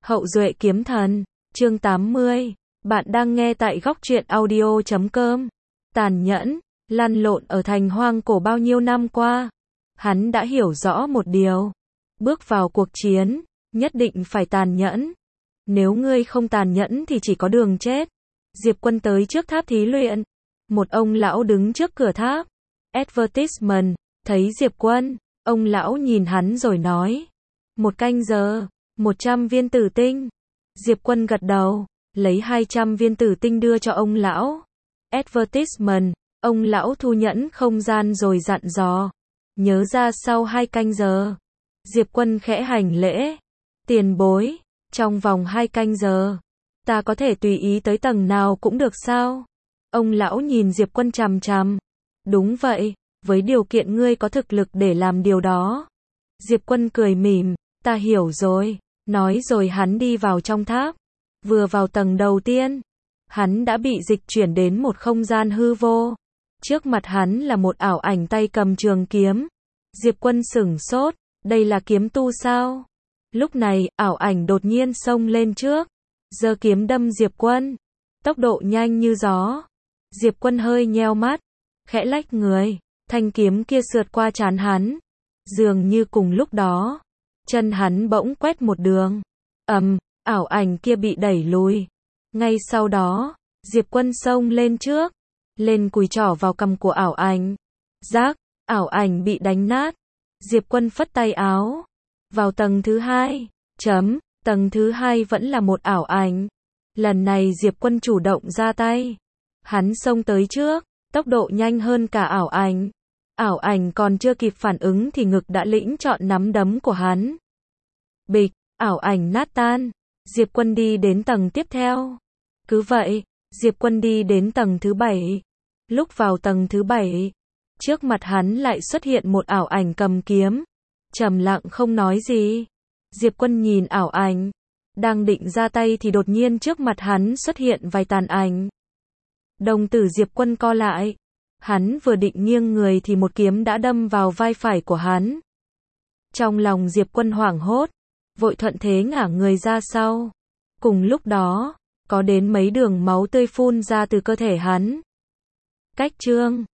Hậu duệ kiếm thần, chương 80. Bạn đang nghe tại góc truyện audio.com. Tàn nhẫn, lăn lộn ở thành hoang cổ bao nhiêu năm qua. Hắn đã hiểu rõ một điều. Bước vào cuộc chiến, nhất định phải tàn nhẫn. Nếu ngươi không tàn nhẫn thì chỉ có đường chết. Diệp Quân tới trước tháp thí luyện. Một ông lão đứng trước cửa tháp. Advertisement, thấy Diệp Quân, ông lão nhìn hắn rồi nói. 1 canh giờ, 100 viên tử tinh. Diệp Quân gật đầu, lấy 200 viên tử tinh đưa cho ông lão. Advertisement, ông lão thu nhẫn không gian rồi dặn dò. Nhớ ra sau 2 canh giờ. Diệp Quân khẽ hành lễ. Tiền bối, trong vòng 2 canh giờ, ta có thể tùy ý tới tầng nào cũng được sao? Ông lão nhìn Diệp Quân chằm chằm. Đúng vậy, với điều kiện ngươi có thực lực để làm điều đó. Diệp Quân cười mỉm, ta hiểu rồi. Nói rồi hắn đi vào trong tháp. Vừa vào tầng đầu tiên, hắn đã bị dịch chuyển đến một không gian hư vô. Trước mặt hắn là một ảo ảnh tay cầm trường kiếm. Diệp Quân sửng sốt, đây là kiếm tu sao? Lúc này, ảo ảnh đột nhiên xông lên trước, giơ kiếm đâm Diệp Quân. Tốc độ nhanh như gió. Diệp Quân hơi nheo mắt, khẽ lách người, thanh kiếm kia sượt qua trán hắn. Dường như cùng lúc đó, chân hắn bỗng quét một đường. Ảo ảnh kia bị đẩy lùi. Ngay sau đó, Diệp Quân xông lên trước, lên cùi trỏ vào cằm của ảo ảnh. Rác, ảo ảnh bị đánh nát. Diệp Quân phất tay áo, vào tầng thứ 2. Tầng thứ 2 vẫn là một ảo ảnh. Lần này Diệp Quân chủ động ra tay. Hắn xông tới trước, tốc độ nhanh hơn cả ảo ảnh. Ảo ảnh còn chưa kịp phản ứng thì ngực đã lĩnh trọn nắm đấm của hắn. Bịch, ảo ảnh nát tan. Diệp Quân đi đến tầng tiếp theo. Cứ vậy, Diệp Quân đi đến tầng thứ 7. Lúc vào tầng thứ 7, trước mặt hắn lại xuất hiện một ảo ảnh cầm kiếm. Trầm lặng không nói gì. Diệp Quân nhìn ảo ảnh, đang định ra tay thì đột nhiên trước mặt hắn xuất hiện vài tàn ảnh. Đồng tử Diệp Quân co lại. Hắn vừa định nghiêng người thì một kiếm đã đâm vào vai phải của hắn. Trong lòng Diệp Quân hoảng hốt, vội thuận thế ngả người ra sau. Cùng lúc đó, có đến mấy đường máu tươi phun ra từ cơ thể hắn. Cách chương